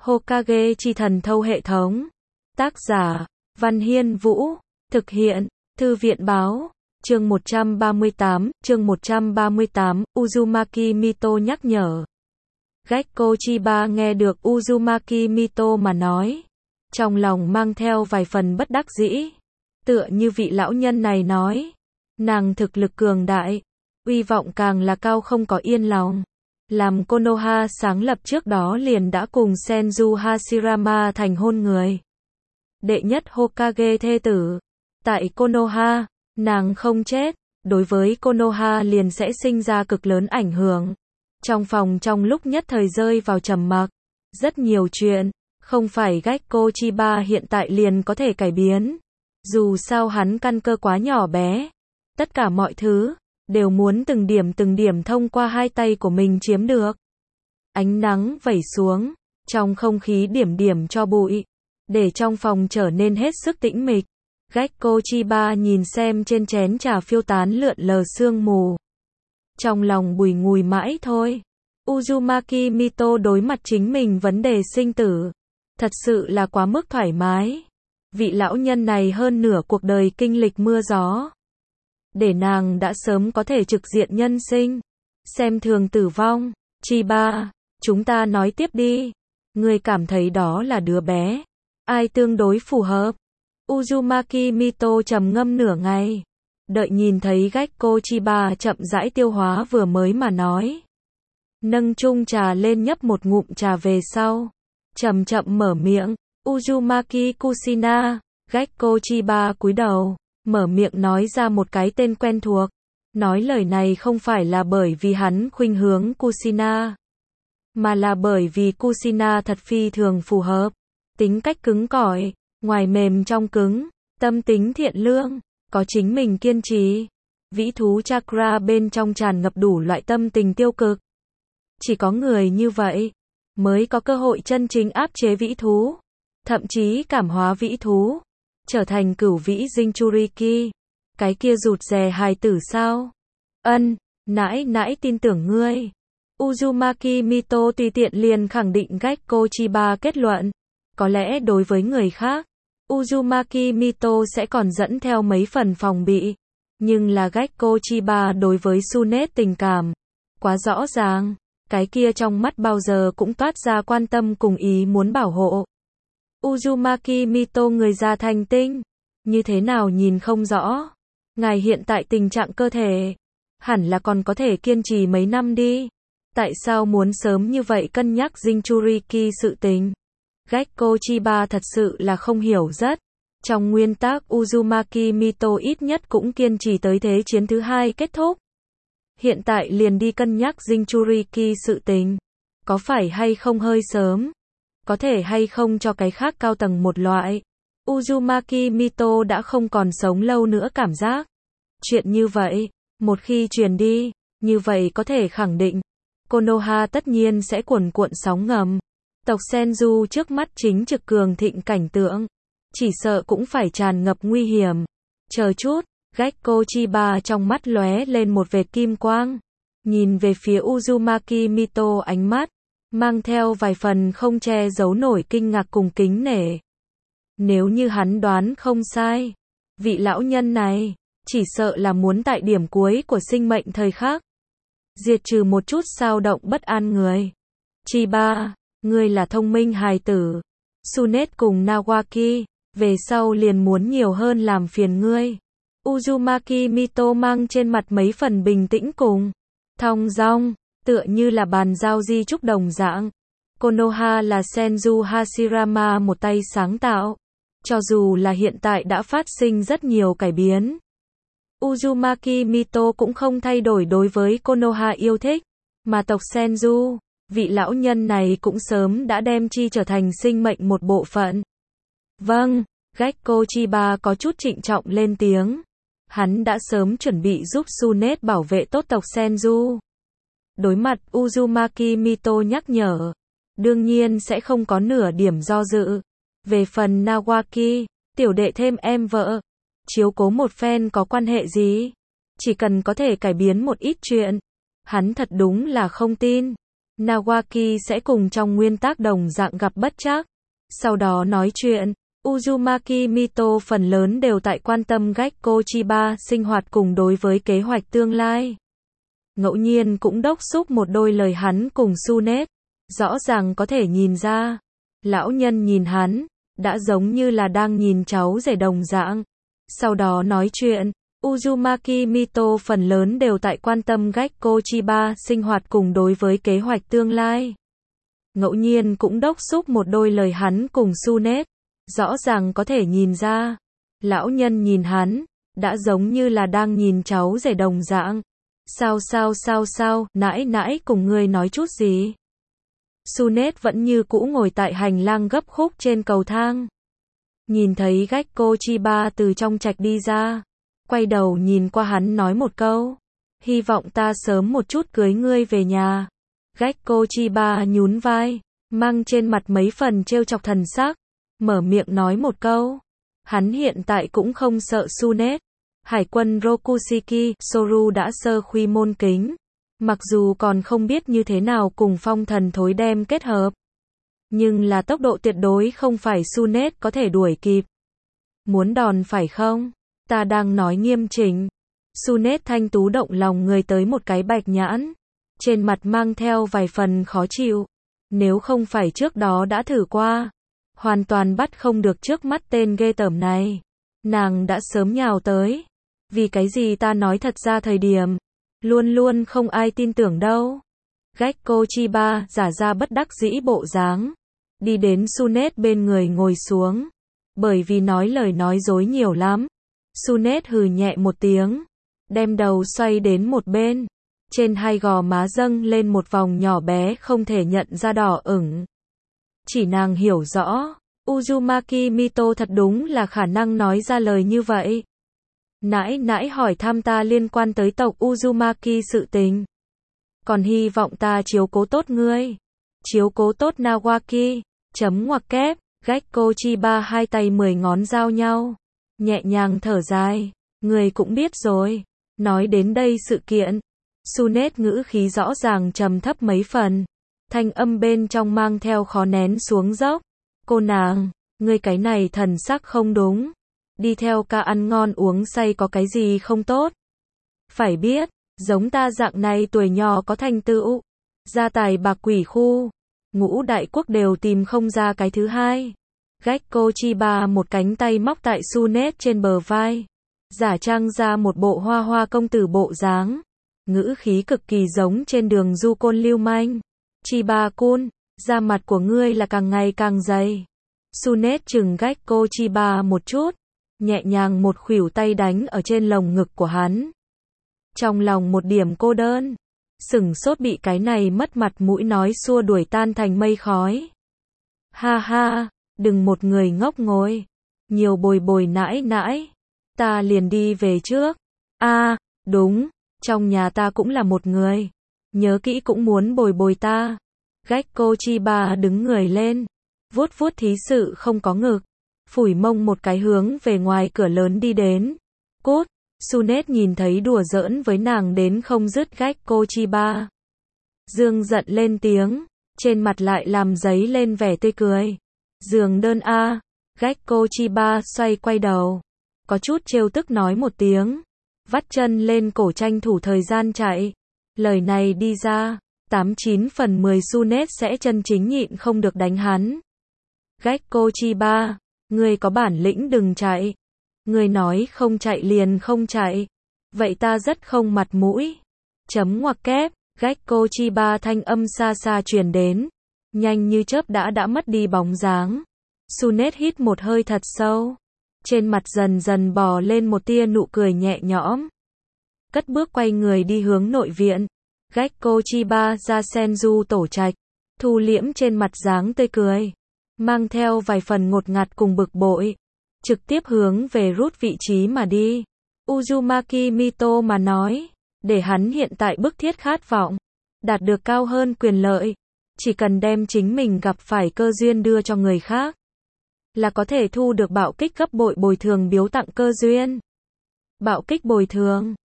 Hokage chi thần thâu hệ thống. Tác giả, Văn Hiên Vũ. Thực hiện, Thư viện Báo. Chương 138, Uzumaki Mito nhắc nhở. Gekko Chiba nghe được Uzumaki Mito mà nói. Trong lòng mang theo vài phần bất đắc dĩ. Tựa như vị lão nhân này nói. Nàng thực lực cường đại. Uy vọng càng là cao không có yên lòng. Làm Konoha sáng lập trước đó liền đã cùng Senju Hashirama thành hôn người. Đệ nhất Hokage thê tử. Tại Konoha, nàng không chết, đối với Konoha liền sẽ sinh ra cực lớn ảnh hưởng. Trong phòng trong lúc nhất thời rơi vào trầm mặc. Rất nhiều chuyện, không phải Gekko Chiba hiện tại liền có thể cải biến. Dù sao hắn căn cơ quá nhỏ bé. Tất cả mọi thứ đều muốn từng điểm thông qua hai tay của mình chiếm được. Ánh nắng vẩy xuống, trong không khí điểm cho bụi, để trong phòng trở nên hết sức tĩnh mịch. Gekko Chiba nhìn xem trên chén trà phiêu tán lượn lờ sương mù. Trong lòng bùi ngùi mãi thôi. Uzumaki Mito đối mặt chính mình vấn đề sinh tử. Thật sự là quá mức thoải mái. Vị lão nhân này hơn nửa cuộc đời kinh lịch mưa gió. Để nàng đã sớm có thể trực diện nhân sinh. Xem thường tử vong. Chiba, chúng ta nói tiếp đi. Ngươi cảm thấy đó là đứa bé. Ai tương đối phù hợp? Uzumaki Mito trầm ngâm nửa ngày. Đợi nhìn thấy Gekko Chiba chậm rãi tiêu hóa vừa mới mà nói. Nâng chung trà lên nhấp một ngụm trà về sau. Chậm mở miệng. Uzumaki Kushina. Gekko Chiba cúi đầu. Mở miệng nói ra một cái tên quen thuộc. Nói lời này không phải là bởi vì hắn khuynh hướng Kushina. Mà là bởi vì Kushina thật phi thường phù hợp. Tính cách cứng cỏi. Ngoài mềm trong cứng, tâm tính thiện lương, có chính mình kiên trì. Vĩ thú chakra bên trong tràn ngập đủ loại tâm tình tiêu cực. Chỉ có người như vậy, mới có cơ hội chân chính áp chế vĩ thú. Thậm chí cảm hóa vĩ thú. Trở thành cửu vĩ Jinchuriki. Cái kia rụt rè hài tử sao? Nãi tin tưởng ngươi. Uzumaki Mito tùy tiện liền khẳng định Gekko Chiba kết luận. Có lẽ đối với người khác, Uzumaki Mito sẽ còn dẫn theo mấy phần phòng bị. Nhưng là Gekko Chiba đối với Tsunade tình cảm. Quá rõ ràng. Cái kia trong mắt bao giờ cũng toát ra quan tâm cùng ý muốn bảo hộ. Uzumaki Mito người già thành tinh. Như thế nào nhìn không rõ. Ngài hiện tại tình trạng cơ thể. Hẳn là còn có thể kiên trì mấy năm đi. Tại sao muốn sớm như vậy cân nhắc Jinchuriki sự tình? Gekko Chiba thật sự là không hiểu rất. Trong nguyên tắc Uzumaki Mito ít nhất cũng kiên trì tới thế chiến thứ hai kết thúc. Hiện tại liền đi cân nhắc Jinchuriki sự tình. Có phải hay không hơi sớm? Có thể hay không cho cái khác cao tầng một loại. Uzumaki Mito đã không còn sống lâu nữa cảm giác. Chuyện như vậy, một khi truyền đi, như vậy có thể khẳng định. Konoha tất nhiên sẽ cuồn cuộn sóng ngầm. Tộc Senju trước mắt chính trực cường thịnh cảnh tượng. Chỉ sợ cũng phải tràn ngập nguy hiểm. Chờ chút, Gekko Chiba trong mắt lóe lên một vệt kim quang. Nhìn về phía Uzumaki Mito ánh mắt. Mang theo vài phần không che giấu nổi kinh ngạc cùng kính nể. Nếu như hắn đoán không sai. Vị lão nhân này, chỉ sợ là muốn tại điểm cuối của sinh mệnh thời khắc. Diệt trừ một chút xao động bất an người. Chiba. Ngươi là thông minh hài tử. Tsunade cùng Nawaki, về sau liền muốn nhiều hơn làm phiền ngươi. Uzumaki Mito mang trên mặt mấy phần bình tĩnh cùng thong dong, tựa như là bàn giao di chúc đồng dạng. Konoha là Senju Hashirama một tay sáng tạo. Cho dù là hiện tại đã phát sinh rất nhiều cải biến. Uzumaki Mito cũng không thay đổi đối với Konoha yêu thích. Mà tộc Senju, vị lão nhân này cũng sớm đã đem chi trở thành sinh mệnh một bộ phận. Vâng, Gekko Chiba có chút trịnh trọng lên tiếng. Hắn đã sớm chuẩn bị giúp Tsunade bảo vệ tốt tộc Senju. Đối mặt Uzumaki Mito nhắc nhở. Đương nhiên sẽ không có nửa điểm do dự. Về phần Nawaki, tiểu đệ thêm em vợ. Chiếu cố một phen có quan hệ gì? Chỉ cần có thể cải biến một ít chuyện. Hắn thật đúng là không tin. Nawaki sẽ cùng trong nguyên tắc đồng dạng gặp bất trắc. Sau đó nói chuyện, Uzumaki Mito phần lớn đều tại quan tâm Gekko Chiba sinh hoạt cùng đối với kế hoạch tương lai. Ngẫu nhiên cũng đốc xúc một đôi lời hắn cùng Tsunet, rõ ràng có thể nhìn ra. Lão nhân nhìn hắn, đã giống như là đang nhìn cháu rể đồng dạng. Sau đó nói chuyện, Uzumaki Mito phần lớn đều tại quan tâm Gekko Chiba sinh hoạt cùng đối với kế hoạch tương lai. Ngẫu nhiên cũng đốc xúc một đôi lời hắn cùng Tsunet, rõ ràng có thể nhìn ra. Lão nhân nhìn hắn, đã giống như là đang nhìn cháu rể đồng dạng. Sao, nãi nãi cùng ngươi nói chút gì? Tsunet vẫn như cũ ngồi tại hành lang gấp khúc trên cầu thang. Nhìn thấy Gekko Chiba từ trong trạch đi ra, quay đầu nhìn qua hắn nói một câu, hy vọng ta sớm một chút cưới ngươi về nhà. Gekko Chiba nhún vai, mang trên mặt mấy phần trêu chọc thần sắc, mở miệng nói một câu. Hắn hiện tại cũng không sợ Tsunet. Hải quân Rokushiki, Soru đã sơ khuy môn kính. Mặc dù còn không biết như thế nào cùng phong thần thối đem kết hợp. Nhưng là tốc độ tuyệt đối không phải Tsunet có thể đuổi kịp. Muốn đòn phải không? Ta đang nói nghiêm chỉnh. Tsunet thanh tú động lòng người tới một cái bạch nhãn. Trên mặt mang theo vài phần khó chịu. Nếu không phải trước đó đã thử qua. Hoàn toàn bắt không được trước mắt tên ghê tởm này. Nàng đã sớm nhào tới. Vì cái gì ta nói thật ra thời điểm. Luôn luôn không ai tin tưởng đâu. Gekko Chiba giả ra bất đắc dĩ bộ dáng. Đi đến Tsunet bên người ngồi xuống. Bởi vì nói lời nói dối nhiều lắm. Tsunet hừ nhẹ một tiếng. Đem đầu xoay đến một bên. Trên hai gò má dâng lên một vòng nhỏ bé không thể nhận ra đỏ ửng. Chỉ nàng hiểu rõ. Uzumaki Mito thật đúng là khả năng nói ra lời như vậy. Nãi nãi hỏi thăm ta liên quan tới tộc Uzumaki sự tình. Còn hy vọng ta chiếu cố tốt ngươi. Chiếu cố tốt Nawaki. Chấm ngoặc kép. Gekko Chiba hai tay 10 ngón giao nhau. Nhẹ nhàng thở dài. Người cũng biết rồi. Nói đến đây sự kiện. Tsunet ngữ khí rõ ràng trầm thấp mấy phần. Thanh âm bên trong mang theo khó nén xuống dốc. Cô nàng, ngươi cái này thần sắc không đúng. Đi theo ca ăn ngon uống say có cái gì không tốt. Phải biết, giống ta dạng này tuổi nhỏ có thành tựu. Gia tài bạc quỷ khu. Ngũ đại quốc đều tìm không ra cái thứ hai. Gekko Chiba một cánh tay móc tại Tsunet trên bờ vai. Giả trang ra một bộ hoa hoa công tử bộ dáng. Ngữ khí cực kỳ giống trên đường du côn lưu manh. Chiba-kun, da mặt của ngươi là càng ngày càng dày. Tsunet chừng Gekko Chiba một chút. Nhẹ nhàng một khuỷu tay đánh ở trên lồng ngực của hắn. Trong lòng một điểm cô đơn. Sửng sốt bị cái này mất mặt mũi nói xua đuổi tan thành mây khói. Ha ha, đừng một người ngốc ngồi. Nhiều bồi bồi nãi nãi. Ta liền đi về trước. Đúng, trong nhà ta cũng là một người. Nhớ kỹ cũng muốn bồi bồi ta. Gekko Chiba đứng người lên. Vuốt vuốt thí sự không có ngực. Phủi mông một cái hướng về ngoài cửa lớn đi đến. Cút. Tsunet nhìn thấy đùa giỡn với nàng đến không dứt Gekko Chiba. Dương giận lên tiếng. Trên mặt lại làm giấy lên vẻ tươi cười. Giường đơn a. Gekko Chiba xoay quay đầu. Có chút trêu tức nói một tiếng. Vắt chân lên cổ tranh thủ thời gian chạy. Lời này đi ra. 89 phần 10 Tsunet sẽ chân chính nhịn không được đánh hắn. Gekko Chiba. Ngươi có bản lĩnh đừng chạy. Ngươi nói không chạy liền không chạy. Vậy ta rất không mặt mũi. Chấm ngoặc kép. Gekko Chiba thanh âm xa xa truyền đến. Nhanh như chớp đã mất đi bóng dáng. Tsunet hít một hơi thật sâu. Trên mặt dần dần bò lên một tia nụ cười nhẹ nhõm. Cất bước quay người đi hướng nội viện. Gekko Chiba ra Senju tổ trạch. Thu liễm trên mặt dáng tươi cười. Mang theo vài phần ngột ngạt cùng bực bội. Trực tiếp hướng về rút vị trí mà đi. Uzumaki Mito mà nói. Để hắn hiện tại bức thiết khát vọng. Đạt được cao hơn quyền lợi. Chỉ cần đem chính mình gặp phải cơ duyên đưa cho người khác. Là có thể thu được bạo kích gấp bội bồi thường biếu tặng cơ duyên. Bạo kích bồi thường.